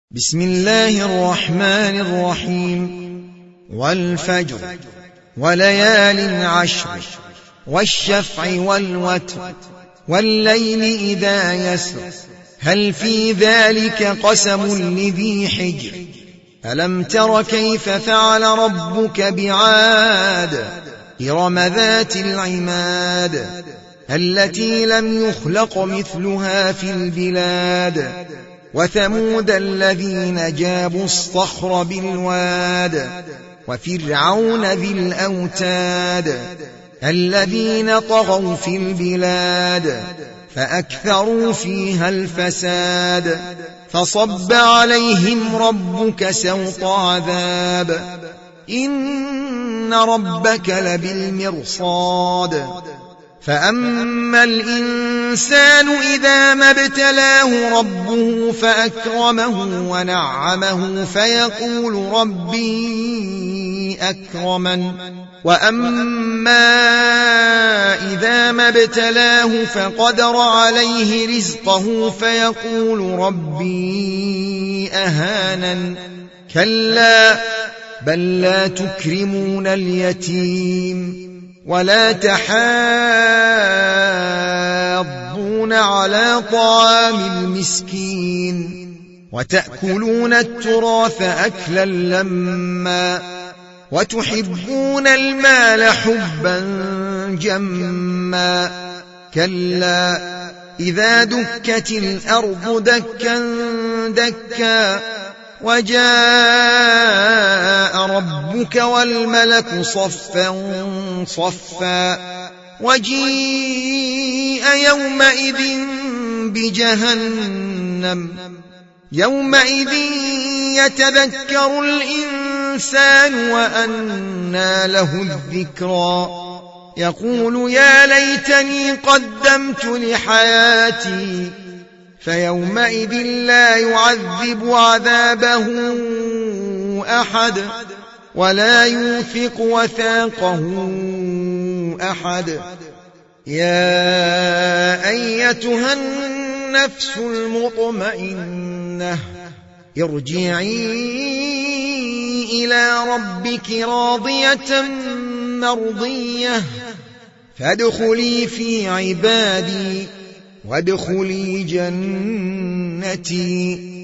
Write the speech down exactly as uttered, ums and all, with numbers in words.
بسم الله الرحمن الرحيم. والفجر وليال عشر والشفع والوتر والليل إذا يسر هل في ذلك قسم لذي حجر ألم تر كيف فعل ربك بعاد إرم ذات العماد التي لم يخلق مثلها في البلاد وثمود الذين جابوا الصخر بالواد وفرعون ذي الأوتاد الذين طغوا في البلاد فأكثروا فيها الفساد فصب عليهم ربك سوط عذاب إن ربك لبالمرصاد فأما الإنسان إذا ما ابتلاه ربه فأكرمه ونعمه فيقول ربي أكرمن وأما إذا ما ابتلاه فقدر عليه رزقه فيقول ربي أهانن كلا بل لا تكرمون اليتيم ولا تحاضون على طعام المسكين وتأكلون التراث أكلا لما وتحبون المال حبا جما كلا إذا دكت الأرض دكا دكا وجاء ربك والملك صفا صفا وجيء يومئذ بجهنم يومئذ يتذكر الإنسان وأنى له الذكرى يقول يا ليتني قدمت لحياتي فيومئذ لا يعذب عذابه أحد ولا يوثق وثاقه أحد يا أيتها النفس المطمئنة ارجعي إلى ربك راضية مرضية فادخلي في عبادي وادخلي جنتي